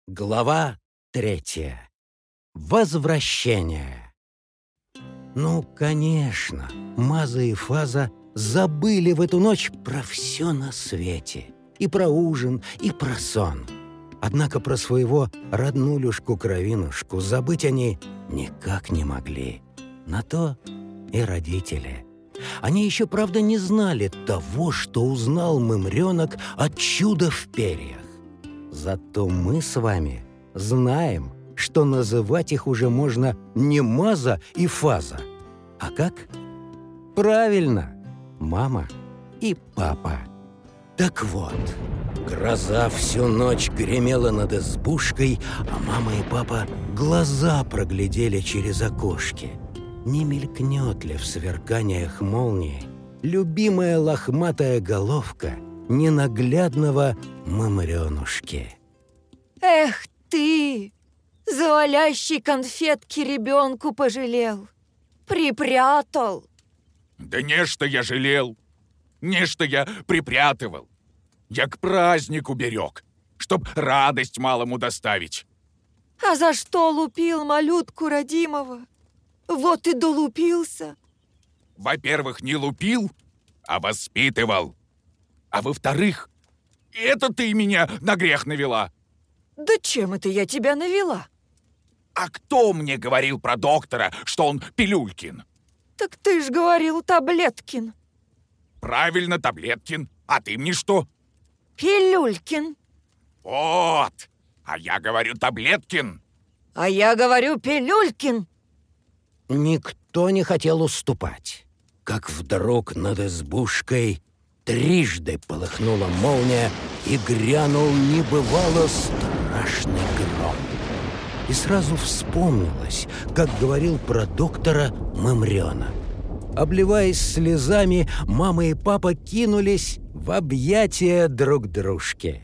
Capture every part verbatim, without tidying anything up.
Глава третья. Возвращение. Ну, конечно, Маза и Фаза забыли в эту ночь про все на свете. И про ужин, и про сон. Однако про своего роднулюшку-кровинушку забыть они никак не могли. На то и родители. Они еще, правда, не знали того, что узнал мымренок от чуда в перьях. Зато мы с вами знаем, что называть их уже можно не Маза и Фаза, а как? Правильно, мама и папа. Так вот, гроза всю ночь гремела над избушкой, а мама и папа глаза проглядели через окошки. Не мелькнет ли в сверканиях молнии любимая лохматая головка ненаглядного мымренушки? Эх ты, завалящий конфетки ребенку пожалел, припрятал. Да нечто я жалел, нечто я припрятывал. Я к празднику берег, чтоб радость малому доставить. А за что лупил малютку родимого? Вот и долупился. Во-первых, не лупил, а воспитывал. А во-вторых, это ты меня на грех навела. Да чем это я тебя навела? А кто мне говорил про доктора, что он Пилюлькин? Так ты ж говорил Таблеткин. Правильно, Таблеткин. А ты мне что? Пилюлькин. Вот. А я говорю Таблеткин. А я говорю Пилюлькин. Никто не хотел уступать. Как вдруг над избушкой трижды полыхнула молния и грянул небывало страшный гром. И сразу вспомнилось, как говорил про доктора мымренок. Обливаясь слезами, мама и папа кинулись в объятия друг дружки.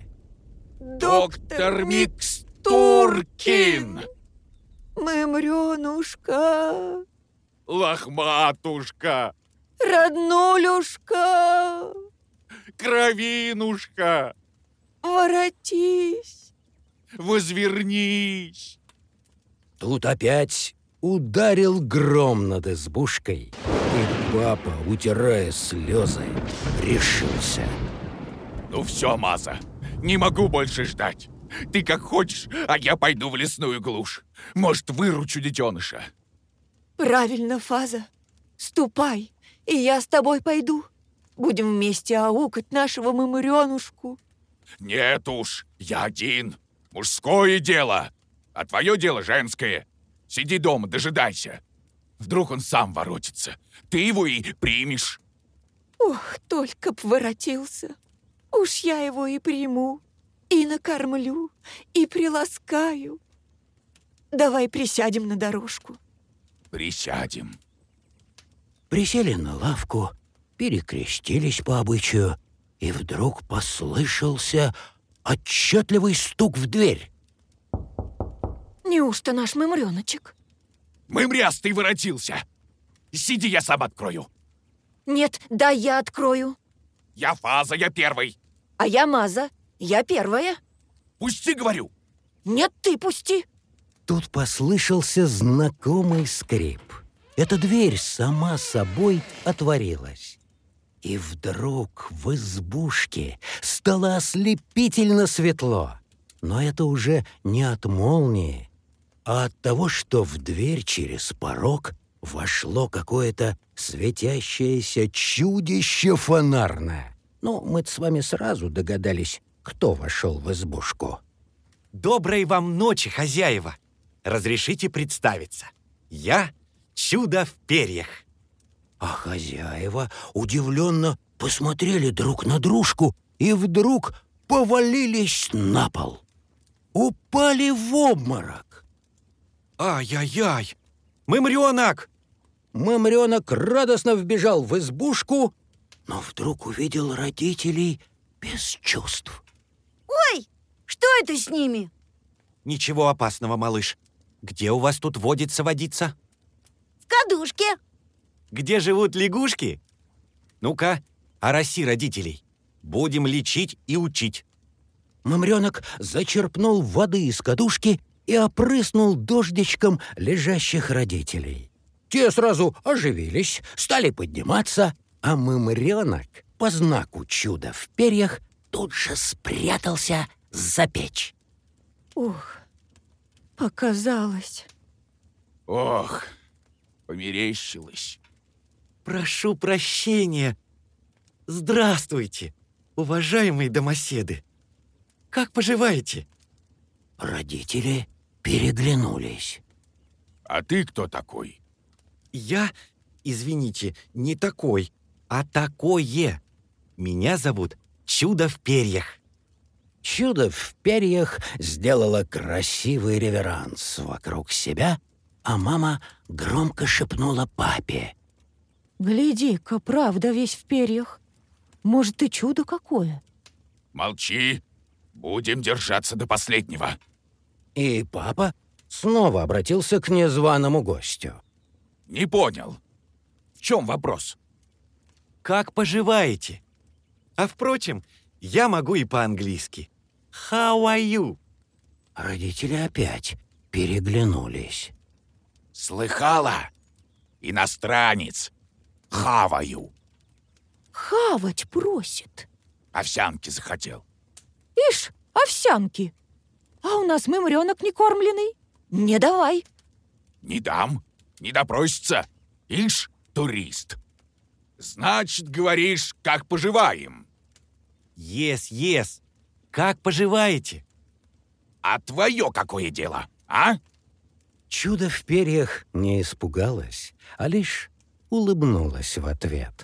Доктор Микстуркин! Мымренушка! Лохматушка! Роднулюшка! Кровинушка! Воротись! Возвернись! Тут опять ударил гром над избушкой, и папа, утирая слезы, решился. Ну все, Маза, не могу больше ждать. Ты как хочешь, а я пойду в лесную глушь. Может, выручу детеныша. Правильно, Фаза. Ступай, и я с тобой пойду. Будем вместе аукать нашего мымренушку. Нет уж, я один. Мужское дело, а твое дело женское. Сиди дома, дожидайся. Вдруг он сам воротится. Ты его и примешь. Ох, только б воротился. Уж я его и приму, и накормлю, и приласкаю. Давай присядем на дорожку. Присядем. Присели на лавку, перекрестились по обычаю, и вдруг послышался отчетливый стук в дверь. Неужто наш мымреночек? Мымрястый воротился. Сиди, я сам открою. Нет, да я открою. Я Фаза, я первый. А я Маза, я первая. Пусти, говорю. Нет, ты пусти. Тут послышался знакомый скрип. Эта дверь сама собой отворилась. И вдруг в избушке стало ослепительно светло. Но это уже не от молнии, а от того, что в дверь через порог вошло какое-то светящееся чудище фонарное. Ну, мы с вами сразу догадались, кто вошел в избушку. Доброй вам ночи, хозяева! Разрешите представиться. Я чудо в перьях. А хозяева удивленно посмотрели друг на дружку и вдруг повалились на пол. Упали в обморок. Ай-яй-яй! Мымренок! Мымренок радостно вбежал в избушку, но вдруг увидел родителей без чувств. Ой, что это с ними? Ничего опасного, малыш. Где у вас тут водится водица? В кадушке. Где живут лягушки? Ну-ка, ороси родителей. Будем лечить и учить. Мымренок зачерпнул воды из кадушки и опрыснул дождичком лежащих родителей. Те сразу оживились, стали подниматься, а Мымренок по знаку чуда в перьях тут же спрятался за печь. Ух, показалось. Ох, померещилось. Прошу прощения. Здравствуйте, уважаемые домоседы. Как поживаете? Родители переглянулись. А ты кто такой? Я, извините, не такой, а такое. Меня зовут Чудо в перьях. Чудо в перьях сделало красивый реверанс вокруг себя, а мама громко шепнула папе. Гляди-ка, правда, весь в перьях. Может, и чудо какое. Молчи. Будем держаться до последнего. И папа снова обратился к незваному гостю. Не понял. В чем вопрос? Как поживаете? А впрочем, я могу и по-английски. How are you? Родители опять переглянулись. Слыхала? Иностранец. Хаваю. Хавать просит. Овсянки захотел. Ишь, овсянки. А у нас мымренок не кормленный. Не давай. Не дам. Не допросится. Ишь, турист. Значит, говоришь, как поживаем. Yes, yes. Как поживаете? А твое какое дело, а? Чудо в перьях не испугалось, а лишь улыбнулась в ответ.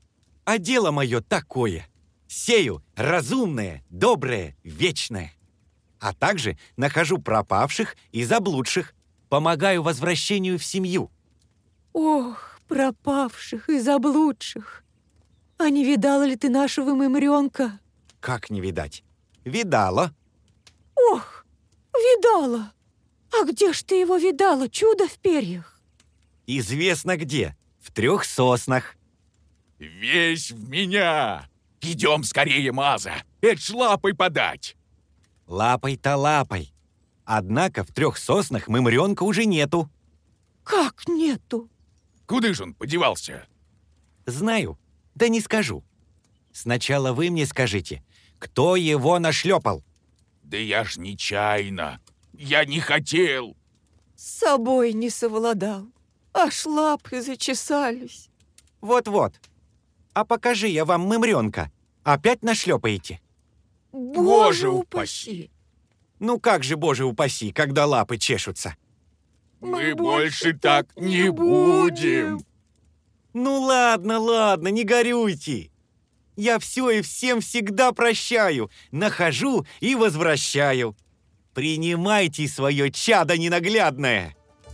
А дело мое такое. Сею разумное, доброе, вечное. А также нахожу пропавших и заблудших, помогаю возвращению в семью. Ох, пропавших и заблудших. А не видала ли ты нашего мымренка? Как не видать? Видала. Ох, видала. А где ж ты его видала, чудо в перьях? Известно где. В трех соснах. Весь в меня. Идем скорее, Маза. Это ж лапой подать. Лапой-то лапой. Однако в трех соснах мымренка уже нету. Как нету? Куда же он подевался? Знаю, да не скажу. Сначала вы мне скажите, кто его нашлепал? Да я ж нечаянно. Я не хотел. С собой не совладал. Аж лапы зачесались. Вот-вот. А покажи я вам мымренка. Опять нашлепаете? Боже упаси. Ну как же, боже упаси, когда лапы чешутся? Мы больше так не будем. Ну ладно, ладно, не горюйте. Я все и всем всегда прощаю, нахожу и возвращаю. Принимайте свое чадо ненаглядное.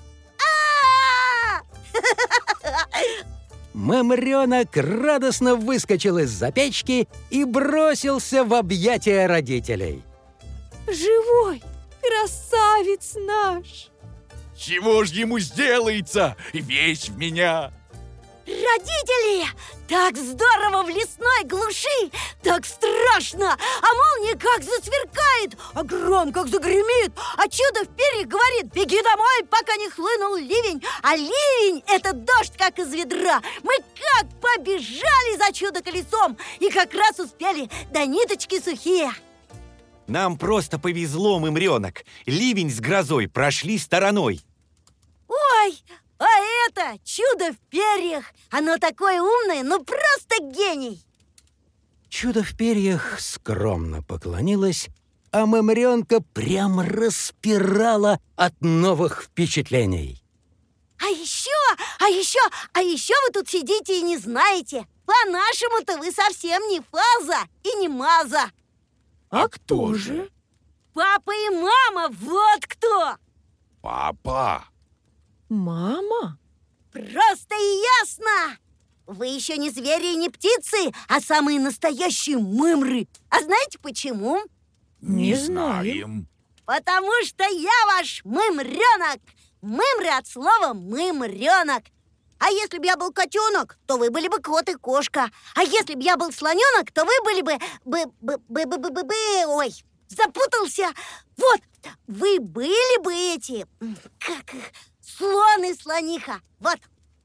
Мымренок радостно выскочил из-за печки и бросился в объятия родителей. Живой, красавец наш! Чего ж ему сделается? Весь в меня. Родители! Так здорово в лесной глуши! Так страшно! А молния как засверкает! А гром как загремит! А чудо в перьях говорит: беги домой, пока не хлынул ливень! А ливень — это дождь, как из ведра! Мы как побежали за чудо-колесом! И как раз успели до ниточки сухие! Нам просто повезло, мымренок. Ливень с грозой прошли стороной. Ой! А это чудо в перьях! Оно такое умное, ну просто гений! Чудо в перьях скромно поклонилась, а мымренка прямо распирала от новых впечатлений. А еще, а еще, а еще вы тут сидите и не знаете. По-нашему-то вы совсем не Фаза и не Маза. А кто же? Папа и мама, вот кто! Папа. Мама? Просто и ясно! Вы еще не звери и не птицы, а самые настоящие мымры. А знаете почему? Не знаем. Потому что я ваш мымренок. Мымры от слова мымренок. А если бы я был котенок, то вы были бы кот и кошка. А если бы я был слоненок, то вы были бы... бы, бы, бы, бы, бы, бы, бы ой, запутался. Вот, вы были бы эти, как их, слон и слониха. Вот.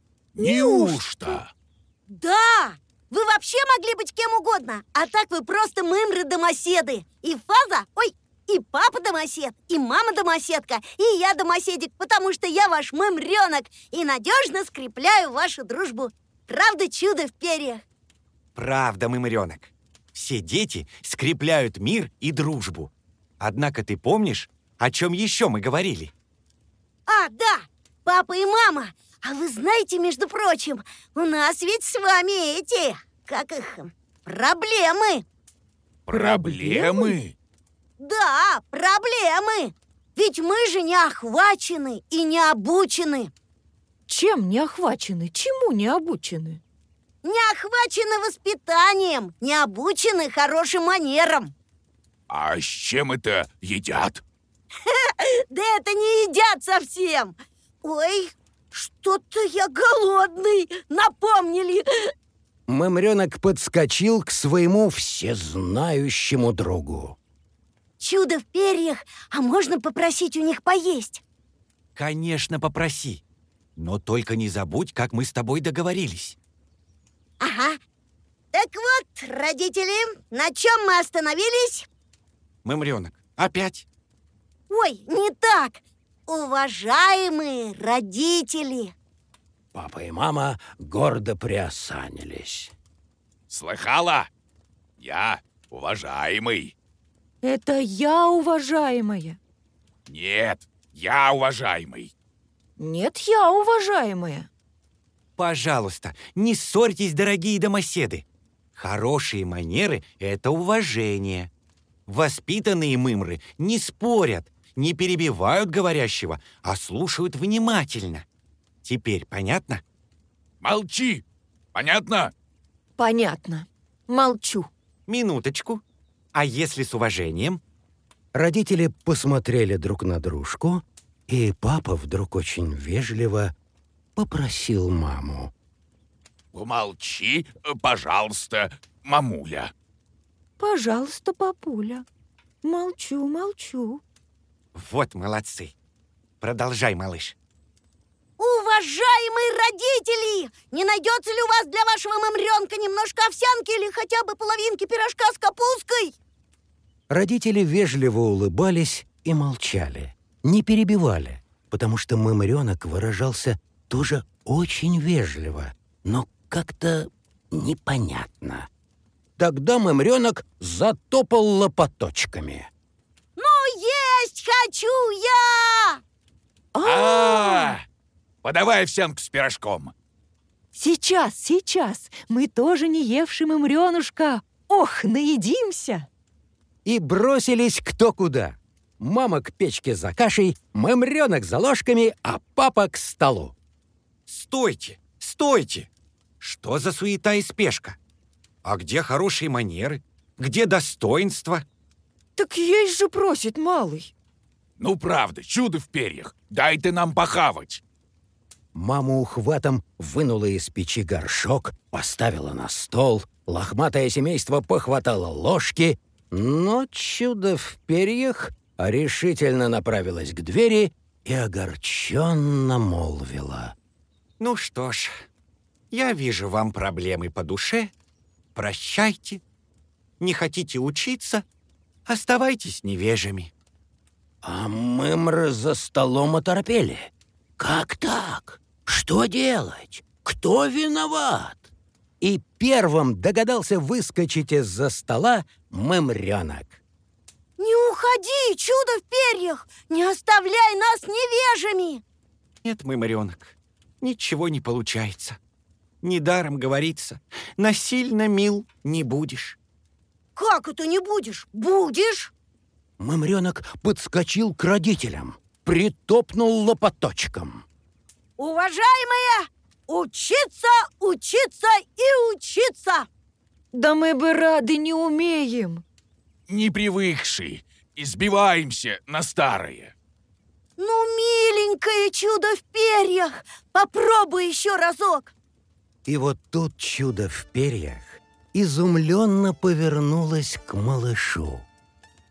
Неужто? Да, вы вообще могли быть кем угодно. А так вы просто мымры-домоседы. И Фаза, ой, и папа домосед, и мама домоседка, и я домоседик, потому что я ваш мымренок и надежно скрепляю вашу дружбу. Правда, чудо в перьях? Правда, мымренок. Все дети скрепляют мир и дружбу. Однако ты помнишь, о чем еще мы говорили? А, да, папа и мама. А вы знаете, между прочим, у нас ведь с вами эти, как их, проблемы. Проблемы? Да, проблемы. Ведь мы же не охвачены и не обучены. Чем не охвачены? Чему не обучены? Не охвачены воспитанием, не обучены хорошим манерам. А с чем это едят? Да это не едят совсем. Ой, что-то я голодный, напомнили. Мымренок подскочил к своему всезнающему другу. Чудо в перьях, а можно попросить у них поесть? Конечно, попроси. Но только не забудь, как мы с тобой договорились. Ага. Так вот, родители, на чем мы остановились? Мымренок, опять? Ой, не так. Уважаемые родители. Папа и мама гордо приосанились. Слыхала? Я уважаемый. Это я, уважаемая. Нет, я уважаемый. Нет, я, уважаемая. Пожалуйста, не ссорьтесь, дорогие домоседы. Хорошие манеры — это уважение. Воспитанные мымры не спорят, не перебивают говорящего, а слушают внимательно. Теперь понятно? Молчи! Понятно? Понятно. Молчу. Минуточку. А если с уважением? Родители посмотрели друг на дружку, и папа вдруг очень вежливо попросил маму. Помолчи, пожалуйста, мамуля. Пожалуйста, папуля. Молчу, молчу. Вот молодцы. Продолжай, малыш. Уважаемые родители! Не найдется ли у вас для вашего мымренка немножко овсянки или хотя бы половинки пирожка с капусткой? Родители вежливо улыбались и молчали, не перебивали, потому что мымренок выражался тоже очень вежливо, но как-то непонятно. Тогда мымренок затопал лопаточками. Ну, есть хочу я! А, подавай овсянку с пирожком. Сейчас, сейчас. Мы тоже не евший мымренушка. Ох, наедимся. И бросились кто куда. Мама к печке за кашей, мымренок за ложками, а папа к столу. Стойте, стойте! Что за суета и спешка? А где хорошие манеры? Где достоинство? Так есть же просит малый. Ну, правда, чудо в перьях. Дай ты нам похавать. Мама ухватом вынула из печи горшок, поставила на стол, лохматое семейство похватало ложки, но чудо в перьях решительно направилась к двери и огорченно молвила. Ну что ж, я вижу, вам проблемы по душе. Прощайте. Не хотите учиться? Оставайтесь невежими. А мымры за столом оторопели. Как так? Что делать? Кто виноват? И первым догадался выскочить из-за стола мымренок. Не уходи, чудо в перьях! Не оставляй нас невежими! Нет, мымренок, ничего не получается. Недаром говорится, насильно мил не будешь. Как это не будешь? Будешь? Мымренок подскочил к родителям, притопнул лопаточком. Уважаемые, учиться, учиться и учиться! Да мы бы рады не умеем. Не привыкшие, избиваемся на старое. Ну, миленькое чудо в перьях, попробуй еще разок. И вот тут чудо в перьях изумленно повернулось к малышу.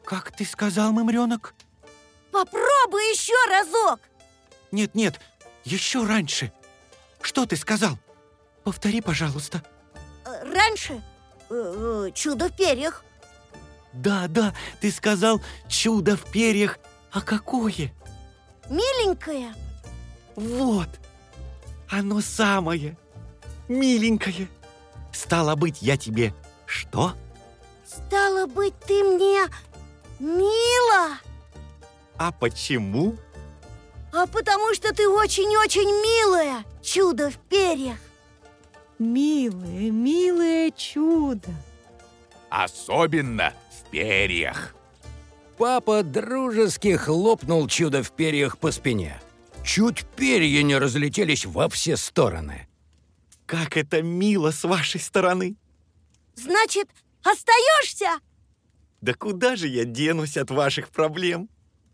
Как ты сказал, мымренок? Попробуй еще разок. Нет-нет, еще раньше. Что ты сказал? Повтори, пожалуйста. Э, Раньше э, э, чудо в перьях. Да, да, ты сказал чудо в перьях. А какое? Миленькое. Вот, оно самое, миленькое. Стало быть, я тебе что? Стало быть, ты мне мила. А почему? А потому что ты очень-очень милая, чудо в перьях. Милое, милое чудо. Особенно в перьях. Папа дружески хлопнул чудо в перьях по спине. Чуть перья не разлетелись во все стороны. Как это мило с вашей стороны. Значит, остаешься? Да куда же я денусь от ваших проблем?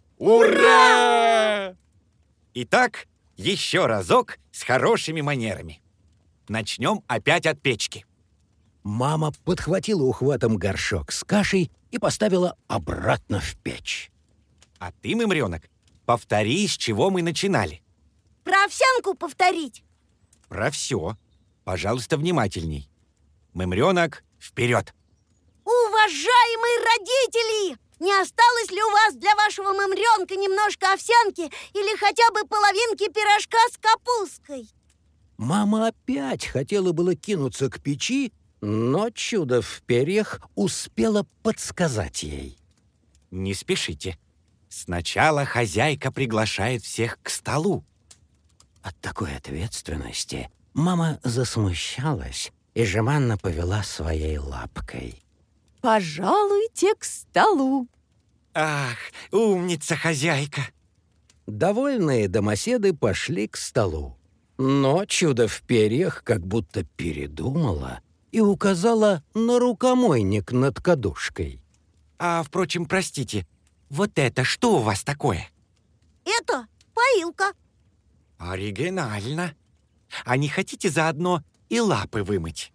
Ура! Итак, еще разок с хорошими манерами. Начнем опять от печки. Мама подхватила ухватом горшок с кашей и поставила обратно в печь. А ты, мымренок, повтори, с чего мы начинали. Про овсянку повторить? Про все. Пожалуйста, внимательней. Мымренок, вперед! Уважаемые родители! Не осталось ли у вас для вашего мымренка немножко овсянки или хотя бы половинки пирожка с капусткой? Мама опять хотела было кинуться к печи, но чудо в перьях успела подсказать ей. Не спешите. Сначала хозяйка приглашает всех к столу. От такой ответственности мама засмущалась и жеманно повела своей лапкой. Пожалуйте к столу. Ах, умница хозяйка! Довольные домоседы пошли к столу. Но чудо в перьях как будто передумала и указала на рукомойник над кадушкой. А, впрочем, простите, вот это что у вас такое? Это поилка. Оригинально. А не хотите заодно и лапы вымыть?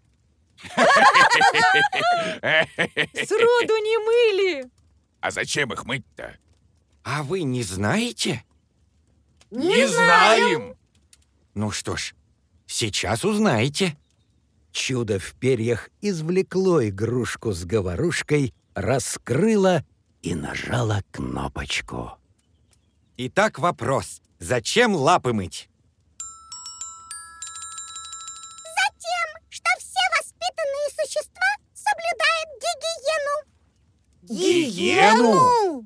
Сроду не мыли. А зачем их мыть-то? А вы не знаете? Не знаем! Ну что ж, сейчас узнаете. Чудо в перьях извлекло игрушку с говорушкой, раскрыло и нажало кнопочку. Итак, вопрос. Зачем лапы мыть? Что все воспитанные существа соблюдают гигиену. Гигиену?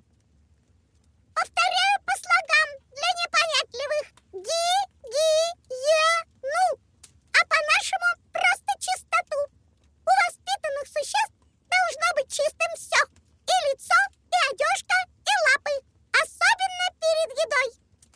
Повторяю по слогам для непонятливых. Ги-ги-е-ну. А по-нашему просто чистоту. У воспитанных существ должно быть чистым все. И лицо, и одежка, и лапы. Особенно перед едой.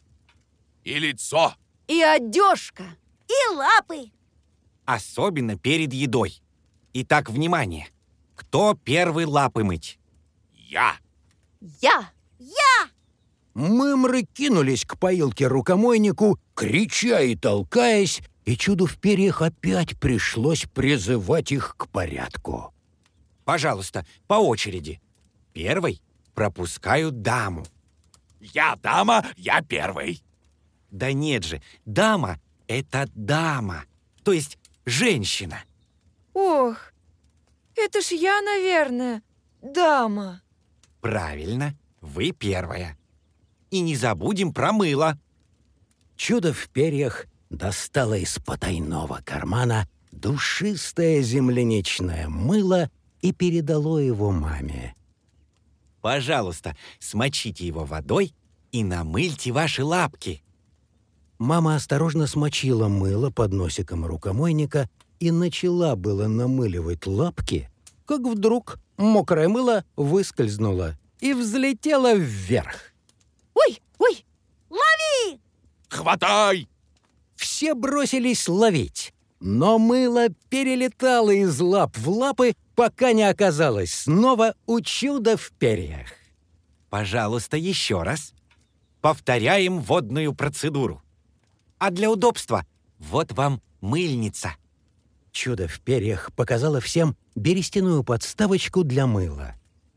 И лицо. И одежка. И лапы. Особенно перед едой. Итак, внимание. Кто первый лапы мыть? Я. Я. Я. Мымры кинулись к поилке-рукомойнику, крича и толкаясь, и чуду в перьях опять пришлось призывать их к порядку. Пожалуйста, по очереди. Первый пропускаю даму. Я дама, я первый. Да нет же, дама — это дама, то есть женщина. Ох, это ж я, наверное, дама. Правильно, вы первая. И не забудем про мыло. Чудо в перьях достало из потайного кармана душистое земляничное мыло и передало его маме. Пожалуйста, смочите его водой и намыльте ваши лапки. Мама осторожно смочила мыло под носиком рукомойника и начала было намыливать лапки, как вдруг мокрое мыло выскользнуло и взлетело вверх. Ой, ой, Лови! Хватай! Все бросились ловить, но мыло перелетало из лап в лапы, пока не оказалось снова у чуда в перьях. Пожалуйста, еще раз. Повторяем водную процедуру. А для удобства вот вам мыльница. Чудо в перьях показало всем берестяную подставочку для мыла.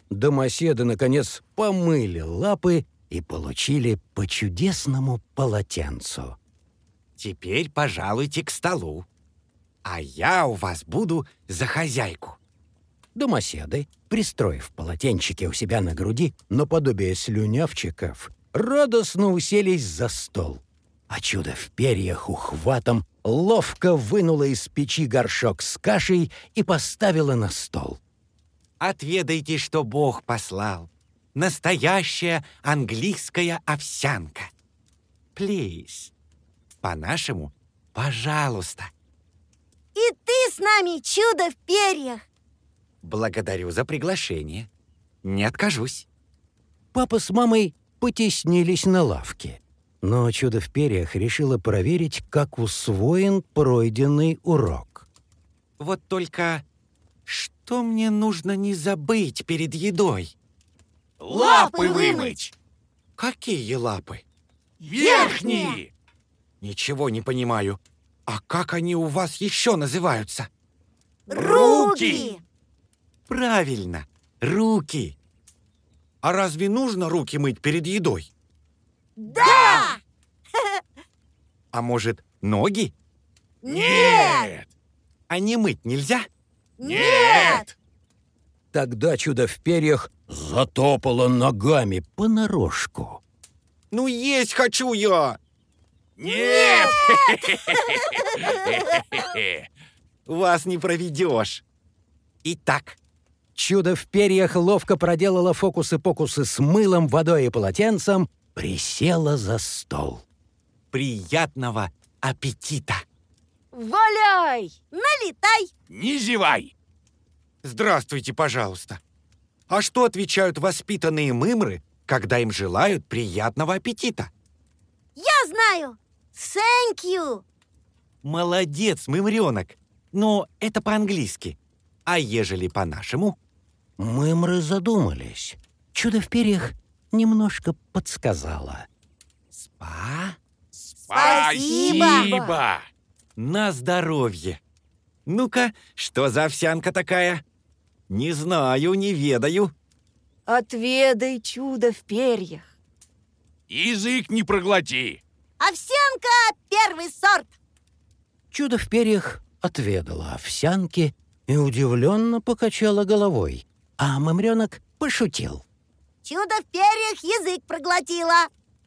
домоседы, наконец, помыли лапы и получили по чудесному полотенцу. Теперь пожалуйте к столу, а я у вас буду за хозяйку. Домоседы, пристроив полотенчики у себя на груди, наподобие слюнявчиков, радостно уселись за стол. А чудо в перьях ухватом ловко вынула из печи горшок с кашей и поставила на стол. Отведайте, что Бог послал. Настоящая английская овсянка. Please. По-нашему, пожалуйста. И ты с нами, чудо в перьях. Благодарю за приглашение. Не откажусь. Папа с мамой потеснились на лавке. Но чудо в перьях решила проверить, как усвоен пройденный урок. Вот только что мне нужно не забыть перед едой? Лапы вымыть! Какие лапы? Верхние! Ничего не понимаю. А как они у вас еще называются? Руки! Правильно, руки. А разве нужно руки мыть перед едой? Да! А может, ноги? Нет! А не мыть нельзя? Нет! Тогда чудо в перьях затопало ногами понарошку. Ну, есть хочу я! Нет! Вас не проведешь. Итак, Чудо в перьях ловко проделала фокусы-покусы с мылом, водой и полотенцем, присела за стол. приятного аппетита! Валяй! Налетай! Не зевай! Здравствуйте, пожалуйста. А что отвечают воспитанные мымры, когда им желают приятного аппетита? Я знаю! Thank you! Молодец, мымренок. Но это по-английски. А ежели по-нашему? Мымры задумались. Чудо в перьях немножко подсказала. Спа? Спасибо! На здоровье. Ну-ка, что за овсянка такая? Не знаю, не ведаю. Отведай чудо в перьях. Язык не проглоти! Овсянка первый сорт! Чудо в перьях отведала овсянки и удивленно покачала головой, а мымренок пошутил. Чудо в перьях язык проглотила.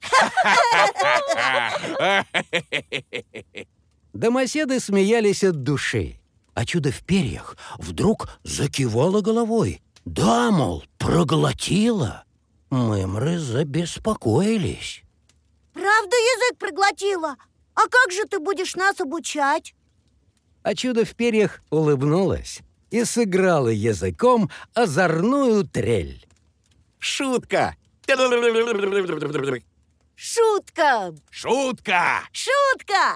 Домоседы смеялись от души, а чудо в перьях вдруг закивало головой. Да, мол, проглотила. Мымры забеспокоились. Правда язык проглотила? А как же ты будешь нас обучать? А чудо в перьях улыбнулась и сыграла языком озорную трель. Шутка! Шутка! Шутка! Шутка!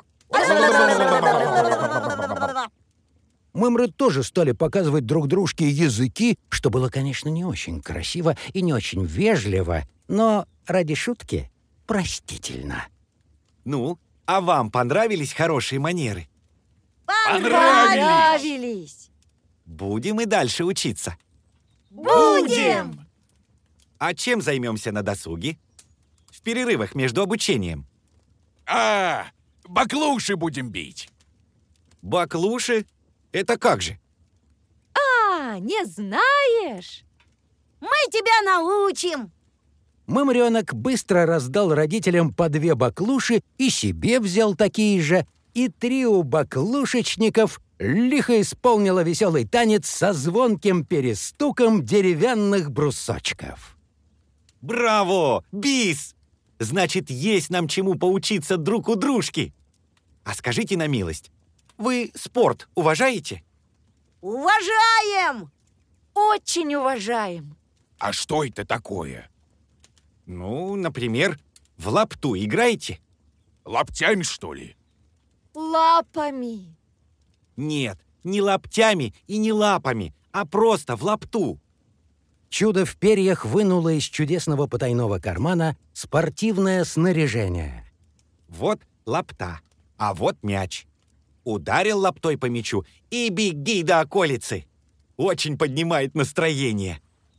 Мымры тоже стали показывать друг дружке языки, что было, конечно, не очень красиво и не очень вежливо, но ради шутки простительно. Ну, а вам понравились хорошие манеры? Понравились! Нравились! Будем и дальше учиться. Будем! А чем займемся на досуге? В перерывах между обучением. А, баклуши будем бить. Баклуши? Это как же? А, не знаешь? Мы тебя научим! Мымренок быстро раздал родителям по две баклуши и себе взял такие же, и трио баклушечников лихо исполнило веселый танец со звонким перестуком деревянных брусочков. Браво! Бис! Значит, есть нам чему поучиться друг у дружки. А скажите на милость, вы спорт уважаете? Уважаем! Очень уважаем. А что это такое? Ну, например, в лапту играете? Лаптями, что ли? Лапами. Нет, не лаптями и не лапами, а просто в лапту. Чудо в перьях вынуло из чудесного потайного кармана спортивное снаряжение. Вот лапта, а вот мяч. Ударил лаптой по мячу и беги до околицы. Очень поднимает настроение.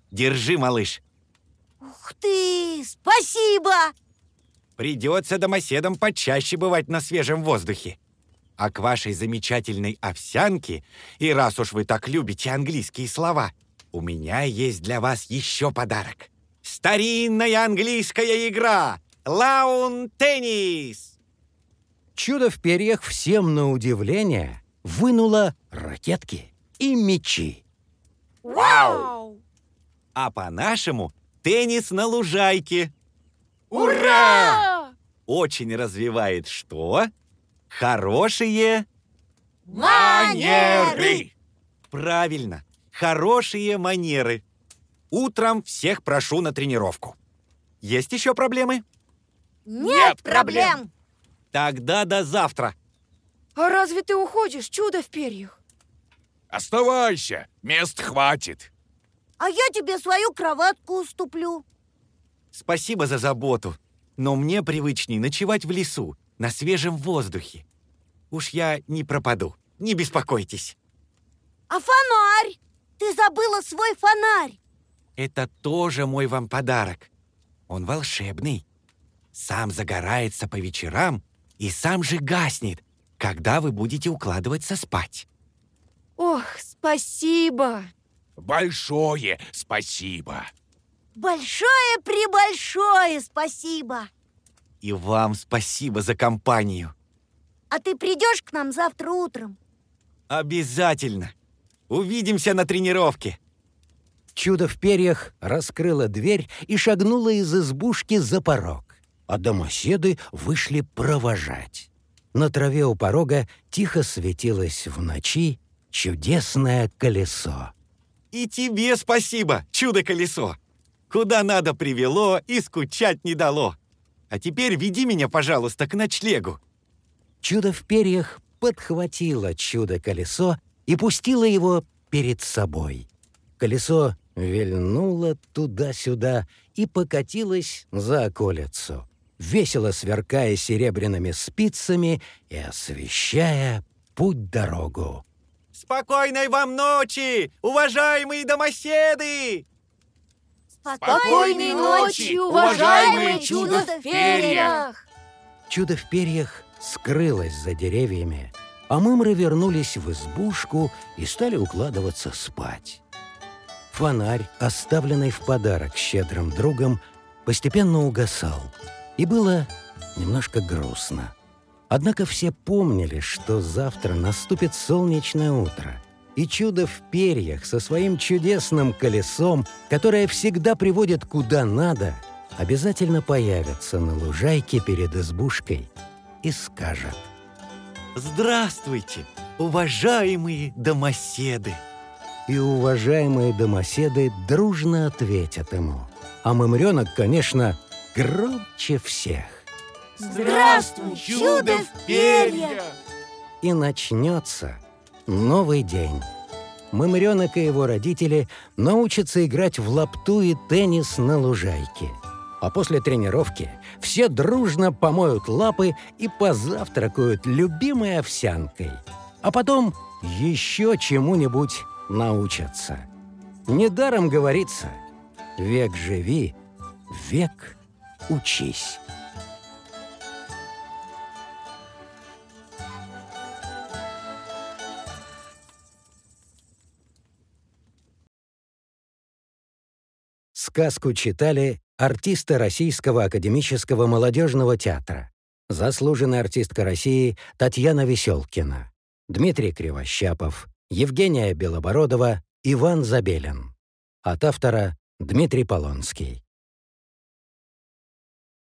Держи, малыш. Ух ты, спасибо! Придется домоседам почаще бывать на свежем воздухе. А к вашей замечательной овсянке, и раз уж вы так любите английские слова, у меня есть для вас еще подарок. Старинная английская игра «Лаун-теннис». Чудо в перьях всем на удивление вынуло ракетки и мячи. Вау! А по-нашему теннис на лужайке. Ура! Очень развивает что? Хорошие... Манеры! Правильно, хорошие манеры. Утром всех прошу на тренировку. Есть еще проблемы? Нет проблем! Тогда до завтра. А разве ты уходишь, чудо в перьях? Оставайся, мест хватит. А я тебе свою кроватку уступлю. Спасибо за заботу, но мне привычней ночевать в лесу, на свежем воздухе. Уж я не пропаду, не беспокойтесь. А фонарь? Ты забыла свой фонарь. Это тоже мой вам подарок. Он волшебный. Сам загорается по вечерам и сам же гаснет, когда вы будете укладываться спать. Ох, спасибо! Большое спасибо. Большое-пребольшое спасибо. И вам спасибо за компанию. А ты придешь к нам завтра утром? Обязательно. Увидимся на тренировке. Чудо в перьях раскрыла дверь и шагнула из избушки за порог, а домоседы вышли провожать. На траве у порога тихо светилось в ночи чудесное колесо. И тебе спасибо, чудо-колесо. Куда надо привело и скучать не дало. А теперь веди меня, пожалуйста, к ночлегу. Чудо в перьях подхватило чудо-колесо и пустило его перед собой. Колесо вильнуло туда-сюда и покатилось за околицу, весело сверкая серебряными спицами и освещая путь-дорогу. Спокойной вам ночи, уважаемые домоседы! Спокойной ночи, уважаемые чудо в перьях! Чудо в перьях скрылось за деревьями, а мымры вернулись в избушку и стали укладываться спать. Фонарь, оставленный в подарок щедрым другом, постепенно угасал, и было немножко грустно. Однако все помнили, что завтра наступит солнечное утро, и чудо в перьях со своим чудесным колесом, которое всегда приводит куда надо, обязательно появится на лужайке перед избушкой и скажет: Здравствуйте, уважаемые домоседы! И уважаемые домоседы дружно ответят ему. А мымренок, конечно, громче всех. Здравствуй, чудо в перьях! И начнется новый день. Мымренок и его родители научатся играть в лапту и теннис на лужайке. А после тренировки все дружно помоют лапы и позавтракают любимой овсянкой. А потом еще чему-нибудь научатся. Недаром говорится: век живи, век учись. Сказку читали артисты Российского академического молодежного театра, заслуженная артистка России Татьяна Веселкина, Дмитрий Кривощапов, Евгения Белобородова, Иван Забелин. От автора Дмитрий Полонский.